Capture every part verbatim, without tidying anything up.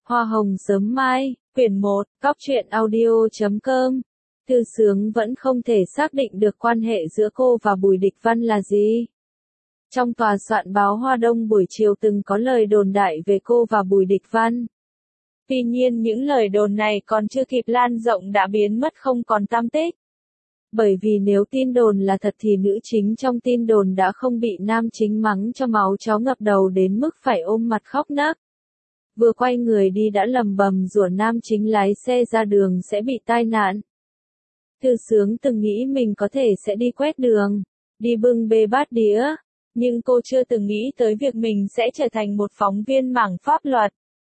Hoa hồng sớm mai, quyển một, cóc truyện audio chấm com. Thư Sướng vẫn không thể xác định được quan hệ giữa cô và Bùi Địch Văn là gì. Trong tòa soạn báo Hoa Đông buổi chiều từng có lời đồn đại về cô và Bùi Địch Văn. Tuy nhiên những lời đồn này còn chưa kịp lan rộng đã biến mất không còn tăm tích. Bởi vì nếu tin đồn là thật thì nữ chính trong tin đồn đã không bị nam chính mắng cho máu chó ngập đầu đến mức phải ôm mặt khóc nấc. Vừa quay người đi đã lầm bầm rủa nam chính lái xe ra đường sẽ bị tai nạn. Thư Sướng từng nghĩ mình có thể sẽ đi quét đường, đi bưng bê bát đĩa, nhưng cô chưa từng nghĩ tới việc mình sẽ trở thành một phóng viên mảng pháp luật.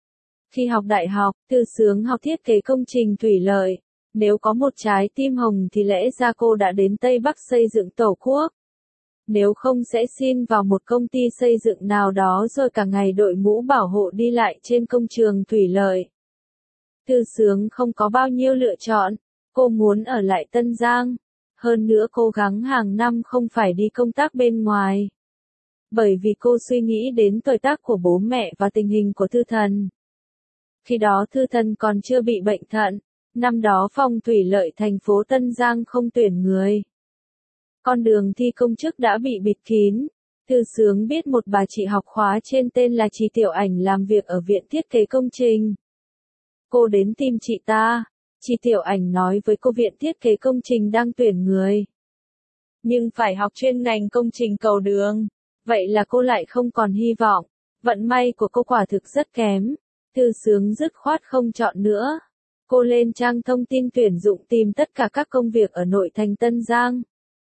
Khi học đại học, Thư Sướng học thiết kế công trình thủy lợi. Nếu có một trái tim hồng thì lẽ ra cô đã đến Tây Bắc xây dựng tổ quốc. Nếu không sẽ xin vào một công ty xây dựng nào đó rồi cả ngày đội mũ bảo hộ đi lại trên công trường thủy lợi. Thư Sướng không có bao nhiêu lựa chọn, cô muốn ở lại Tân Giang. Hơn nữa cố gắng hàng năm không phải đi công tác bên ngoài. Bởi vì cô suy nghĩ đến tuổi tác của bố mẹ và tình hình của Thư Thần. Khi đó Thư Thần còn chưa bị bệnh thận. Năm đó phòng thủy lợi thành phố Tân Giang không tuyển người. Con đường thi công chức đã bị bịt kín. Thư Sướng biết một bà chị học khóa trên tên là chị Tiểu Ảnh làm việc ở viện thiết kế công trình. Cô đến tìm chị ta. Chị Tiểu Ảnh nói với cô viện thiết kế công trình đang tuyển người. Nhưng phải học chuyên ngành công trình cầu đường. Vậy là cô lại không còn hy vọng. Vận may của cô quả thực rất kém. Thư Sướng dứt khoát không chọn nữa. Cô lên trang thông tin tuyển dụng tìm tất cả các công việc ở nội thành Tân Giang.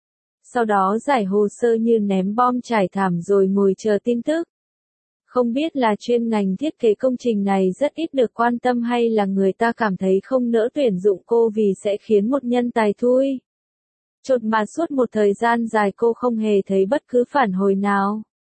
Sau đó giải hồ sơ như ném bom trải thảm rồi ngồi chờ tin tức. Không biết là chuyên ngành thiết kế công trình này rất ít được quan tâm hay là người ta cảm thấy không nỡ tuyển dụng cô vì sẽ khiến một nhân tài thui. Chột mà suốt một thời gian dài cô không hề thấy bất cứ phản hồi nào.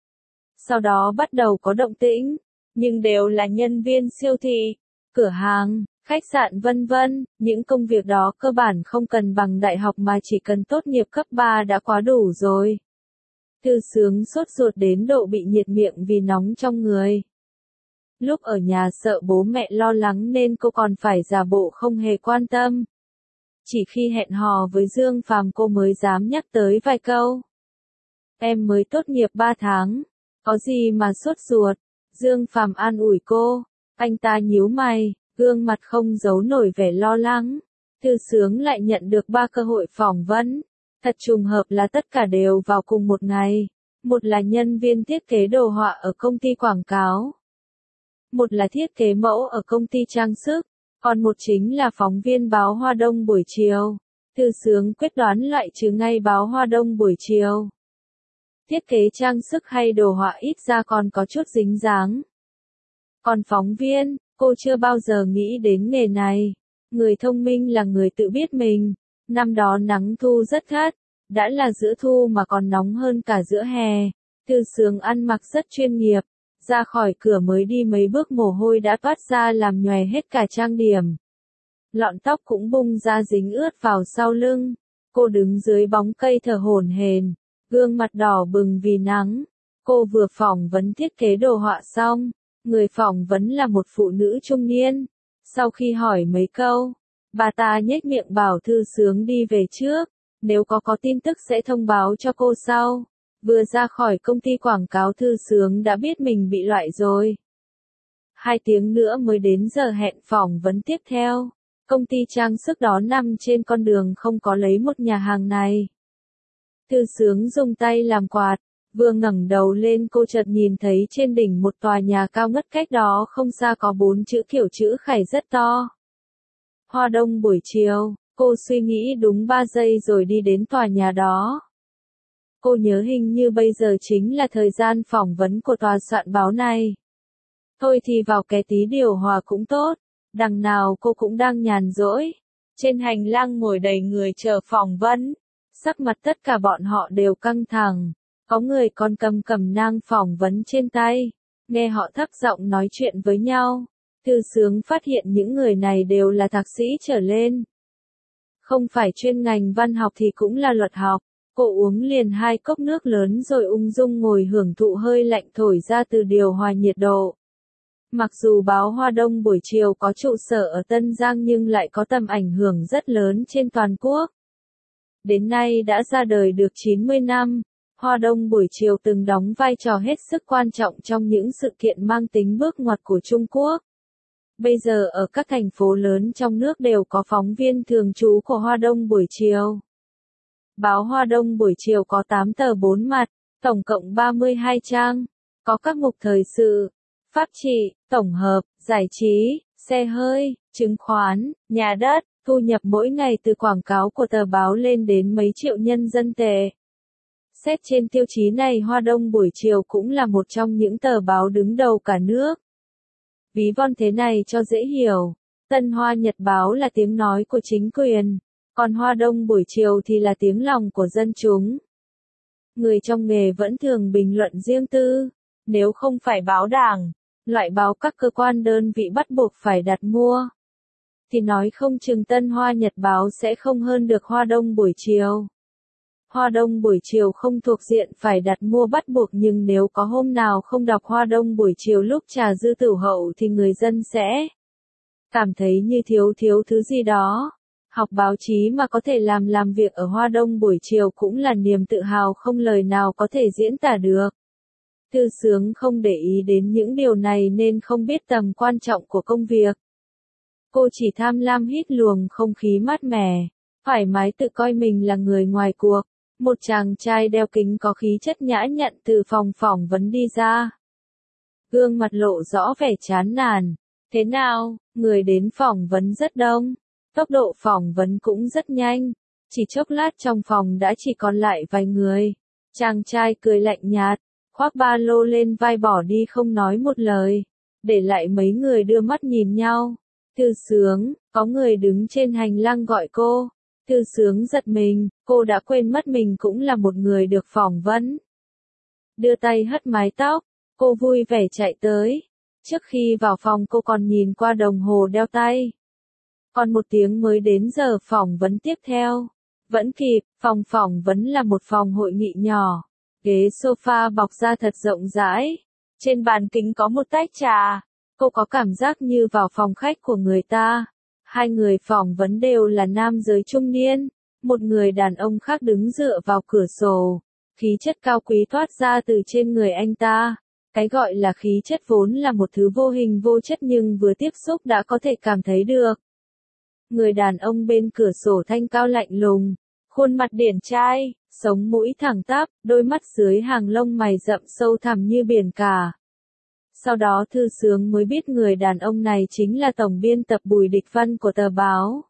Sau đó bắt đầu có động tĩnh, nhưng đều là nhân viên siêu thị, cửa hàng, khách sạn vân vân, những công việc đó cơ bản không cần bằng đại học mà chỉ cần tốt nghiệp cấp ba đã quá đủ rồi. Thư Sướng sốt ruột đến độ bị nhiệt miệng vì nóng trong người. Lúc ở nhà sợ bố mẹ lo lắng nên cô còn phải giả bộ không hề quan tâm. Chỉ khi hẹn hò với Dương Phàm cô mới dám nhắc tới vài câu. Em mới tốt nghiệp ba tháng, có gì mà sốt ruột, Dương Phàm an ủi cô, anh ta nhíu mày. Gương mặt không giấu nổi vẻ lo lắng. Thư Sướng lại nhận được ba cơ hội phỏng vấn. Thật trùng hợp là tất cả đều vào cùng một ngày. Một là nhân viên thiết kế đồ họa ở công ty quảng cáo. Một là thiết kế mẫu ở công ty trang sức. Còn một chính là phóng viên báo Hoa Đông buổi chiều. Thư Sướng quyết đoán loại trừ ngay báo Hoa Đông buổi chiều. Thiết kế trang sức hay đồ họa ít ra còn có chút dính dáng. Còn phóng viên, cô chưa bao giờ nghĩ đến nghề này. Người thông minh là người tự biết mình. Năm đó nắng thu rất gắt, đã là giữa thu mà còn nóng hơn cả giữa hè. Thư Sướng ăn mặc rất chuyên nghiệp, ra khỏi cửa mới đi mấy bước mồ hôi đã toát ra làm nhòe hết cả trang điểm. Lọn tóc cũng bung ra dính ướt vào sau lưng. Cô đứng dưới bóng cây thở hổn hển, gương mặt đỏ bừng vì nắng. Cô vừa phỏng vấn thiết kế đồ họa xong. Người phỏng vấn là một phụ nữ trung niên. Sau khi hỏi mấy câu, bà ta nhếch miệng bảo Thư Sướng đi về trước. Nếu có có tin tức sẽ thông báo cho cô sau. Vừa ra khỏi công ty quảng cáo Thư Sướng đã biết mình bị loại rồi. Hai tiếng nữa mới đến giờ hẹn phỏng vấn tiếp theo. Công ty trang sức đó nằm trên con đường không có lấy một nhà hàng này. Thư Sướng dùng tay làm quạt. Vừa ngẩng đầu lên cô chợt nhìn thấy trên đỉnh một tòa nhà cao ngất cách đó không xa có bốn chữ kiểu chữ khải rất to. Hoa Đông buổi chiều, cô suy nghĩ đúng ba giây rồi đi đến tòa nhà đó. Cô nhớ hình như bây giờ chính là thời gian phỏng vấn của tòa soạn báo này. Thôi thì vào cái tí điều hòa cũng tốt, đằng nào cô cũng đang nhàn rỗi. Trên hành lang ngồi đầy người chờ phỏng vấn, sắc mặt tất cả bọn họ đều căng thẳng. Có người còn cầm cầm nang phỏng vấn trên tay, nghe họ thấp giọng nói chuyện với nhau. Thư Sướng phát hiện những người này đều là thạc sĩ trở lên. Không phải chuyên ngành văn học thì cũng là luật học. Cô uống liền hai cốc nước lớn rồi ung dung ngồi hưởng thụ hơi lạnh thổi ra từ điều hòa nhiệt độ. Mặc dù báo Hoa Đông buổi chiều có trụ sở ở Tân Giang nhưng lại có tầm ảnh hưởng rất lớn trên toàn quốc. Đến nay đã ra đời được chín mươi năm, Hoa Đông buổi chiều từng đóng vai trò hết sức quan trọng trong những sự kiện mang tính bước ngoặt của Trung Quốc. Bây giờ ở các thành phố lớn trong nước đều có phóng viên thường trú của Hoa Đông buổi chiều. Báo Hoa Đông buổi chiều có tám tờ bốn mặt, tổng cộng ba mươi hai trang, có các mục thời sự, pháp trị, tổng hợp, giải trí, xe hơi, chứng khoán, nhà đất, thu nhập mỗi ngày từ quảng cáo của tờ báo lên đến mấy triệu nhân dân tệ. Xét trên tiêu chí này Hoa Đông buổi chiều cũng là một trong những tờ báo đứng đầu cả nước. Ví von thế này cho dễ hiểu, Tân Hoa Nhật Báo là tiếng nói của chính quyền, còn Hoa Đông buổi chiều thì là tiếng lòng của dân chúng. Người trong nghề vẫn thường bình luận riêng tư, nếu không phải báo đảng, loại báo các cơ quan đơn vị bắt buộc phải đặt mua, thì nói không chừng Tân Hoa Nhật Báo sẽ không hơn được Hoa Đông buổi chiều. Hoa Đông buổi chiều không thuộc diện phải đặt mua bắt buộc nhưng nếu có hôm nào không đọc Hoa Đông buổi chiều lúc trà dư tửu hậu thì người dân sẽ cảm thấy như thiếu thiếu thứ gì đó. Học báo chí mà có thể làm làm việc ở Hoa Đông buổi chiều cũng là niềm tự hào không lời nào có thể diễn tả được. Thư Sướng không để ý đến những điều này nên không biết tầm quan trọng của công việc. Cô chỉ tham lam hít luồng không khí mát mẻ, thoải mái tự coi mình là người ngoài cuộc. Một chàng trai đeo kính có khí chất nhã nhặn từ phòng phỏng vấn đi ra. Gương mặt lộ rõ vẻ chán nản. Thế nào, người đến phỏng vấn rất đông. Tốc độ phỏng vấn cũng rất nhanh. Chỉ chốc lát trong phòng đã chỉ còn lại vài người. Chàng trai cười lạnh nhạt, khoác ba lô lên vai bỏ đi không nói một lời. Để lại mấy người đưa mắt nhìn nhau. Thư Sướng, có người đứng trên hành lang gọi cô. Thư Sướng giật mình, cô đã quên mất mình cũng là một người được phỏng vấn. Đưa tay hất mái tóc, cô vui vẻ chạy tới. Trước khi vào phòng cô còn nhìn qua đồng hồ đeo tay. Còn một tiếng mới đến giờ phỏng vấn tiếp theo. Vẫn kịp, phòng phỏng vấn là một phòng hội nghị nhỏ. Ghế sofa bọc ra thật rộng rãi. Trên bàn kính có một tách trà. Cô có cảm giác như vào phòng khách của người ta. Hai người phỏng vấn đều là nam giới trung niên, một người đàn ông khác đứng dựa vào cửa sổ, khí chất cao quý toát ra từ trên người anh ta. Cái gọi là khí chất vốn là một thứ vô hình vô chất nhưng vừa tiếp xúc đã có thể cảm thấy được. Người đàn ông bên cửa sổ thanh cao lạnh lùng, khuôn mặt điển trai, sống mũi thẳng tắp, đôi mắt dưới hàng lông mày rậm sâu thẳm như biển cả. Sau đó Thư Sướng mới biết người đàn ông này chính là tổng biên tập Bùi Địch Văn của tờ báo.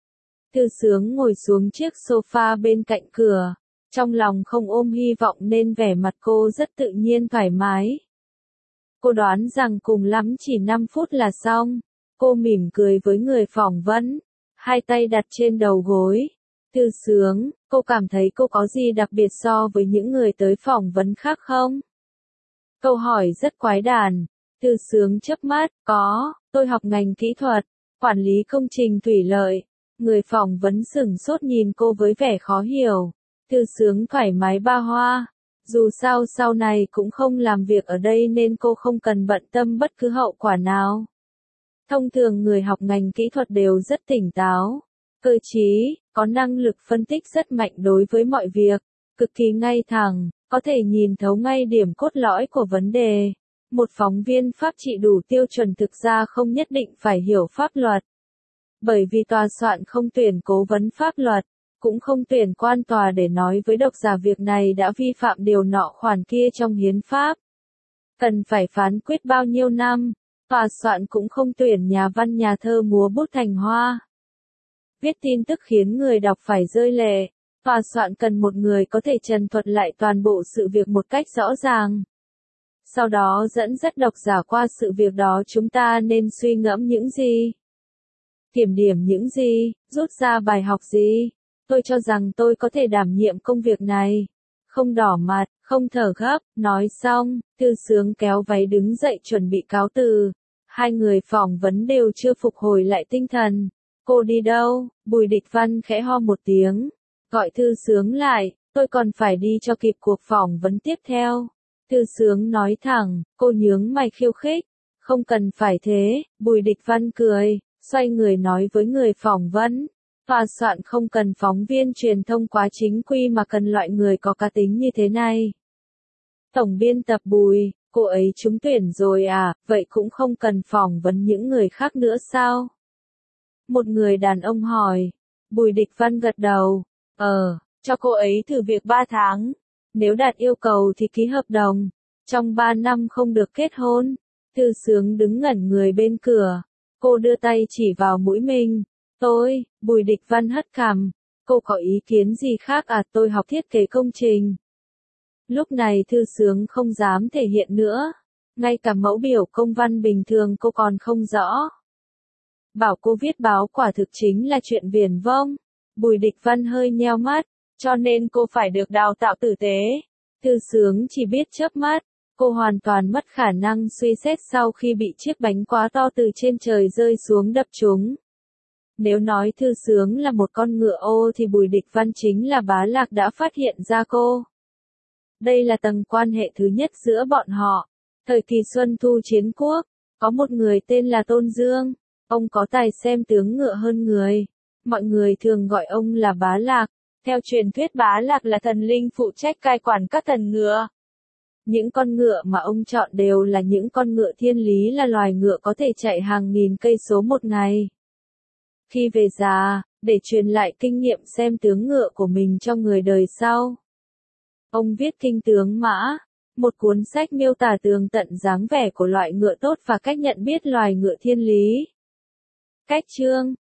Thư Sướng ngồi xuống chiếc sofa bên cạnh cửa, trong lòng không ôm hy vọng nên vẻ mặt cô rất tự nhiên thoải mái. Cô đoán rằng cùng lắm chỉ năm phút là xong. Cô mỉm cười với người phỏng vấn, hai tay đặt trên đầu gối. Thư Sướng, cô cảm thấy cô có gì đặc biệt so với những người tới phỏng vấn khác không? Câu hỏi rất quái đản. Thư Sướng chớp mắt, có, tôi học ngành kỹ thuật, quản lý công trình thủy lợi. Người phỏng vấn sửng sốt nhìn cô với vẻ khó hiểu. Thư Sướng thoải mái ba hoa. Dù sao sau này cũng không làm việc ở đây nên cô không cần bận tâm bất cứ hậu quả nào. Thông thường người học ngành kỹ thuật đều rất tỉnh táo, cơ trí, có năng lực phân tích rất mạnh đối với mọi việc, cực kỳ ngay thẳng, có thể nhìn thấu ngay điểm cốt lõi của vấn đề. Một phóng viên pháp trị đủ tiêu chuẩn thực ra không nhất định phải hiểu pháp luật. Bởi vì tòa soạn không tuyển cố vấn pháp luật, cũng không tuyển quan tòa để nói với độc giả việc này đã vi phạm điều nọ khoản kia trong hiến pháp. Cần phải phán quyết bao nhiêu năm, tòa soạn cũng không tuyển nhà văn nhà thơ múa bút thành hoa. Viết tin tức khiến người đọc phải rơi lệ, tòa soạn cần một người có thể trần thuật lại toàn bộ sự việc một cách rõ ràng. Sau đó dẫn dắt độc giả qua sự việc đó chúng ta nên suy ngẫm những gì? Kiểm điểm những gì? Rút ra bài học gì? Tôi cho rằng tôi có thể đảm nhiệm công việc này. Không đỏ mặt, không thở gấp, nói xong, Thư Sướng kéo váy đứng dậy chuẩn bị cáo từ. Hai người phỏng vấn đều chưa phục hồi lại tinh thần. Cô đi đâu? Bùi Địch Văn khẽ ho một tiếng. Gọi Thư Sướng lại, tôi còn phải đi cho kịp cuộc phỏng vấn tiếp theo. Thư Sướng nói thẳng, cô nhướng mày khiêu khích. Không cần phải thế, Bùi Địch Văn cười, xoay người nói với người phỏng vấn. Tòa soạn không cần phóng viên truyền thông quá chính quy mà cần loại người có cá tính như thế này. Tổng biên tập Bùi, cô ấy trúng tuyển rồi à, vậy cũng không cần phỏng vấn những người khác nữa sao? Một người đàn ông hỏi. Bùi Địch Văn gật đầu. Ờ, cho cô ấy thử việc ba tháng. Nếu đạt yêu cầu thì ký hợp đồng. Trong ba năm không được kết hôn. Thư Sướng đứng ngẩn người bên cửa. Cô đưa tay chỉ vào mũi mình. Tôi, Bùi Địch Văn hất cằm. Cô có ý kiến gì khác à? Tôi học thiết kế công trình. Lúc này Thư Sướng không dám thể hiện nữa. Ngay cả mẫu biểu công văn bình thường cô còn không rõ. Bảo cô viết báo quả thực chính là chuyện viển vông. Bùi Địch Văn hơi nheo mắt. Cho nên cô phải được đào tạo tử tế. Thư Sướng chỉ biết chớp mắt. Cô hoàn toàn mất khả năng suy xét sau khi bị chiếc bánh quá to từ trên trời rơi xuống đập trúng. Nếu nói Thư Sướng là một con ngựa ô thì Bùi Địch Văn chính là Bá Lạc đã phát hiện ra cô. Đây là tầng quan hệ thứ nhất giữa bọn họ. Thời kỳ Xuân Thu Chiến Quốc, có một người tên là Tôn Dương. Ông có tài xem tướng ngựa hơn người. Mọi người thường gọi ông là Bá Lạc. Theo truyền thuyết Bá Lạc là thần linh phụ trách cai quản các thần ngựa. Những con ngựa mà ông chọn đều là những con ngựa thiên lý, là loài ngựa có thể chạy hàng nghìn cây số một ngày. Khi về già, để truyền lại kinh nghiệm xem tướng ngựa của mình cho người đời sau, ông viết Kinh Tướng Mã, một cuốn sách miêu tả tường tận dáng vẻ của loại ngựa tốt và cách nhận biết loài ngựa thiên lý. Cách chương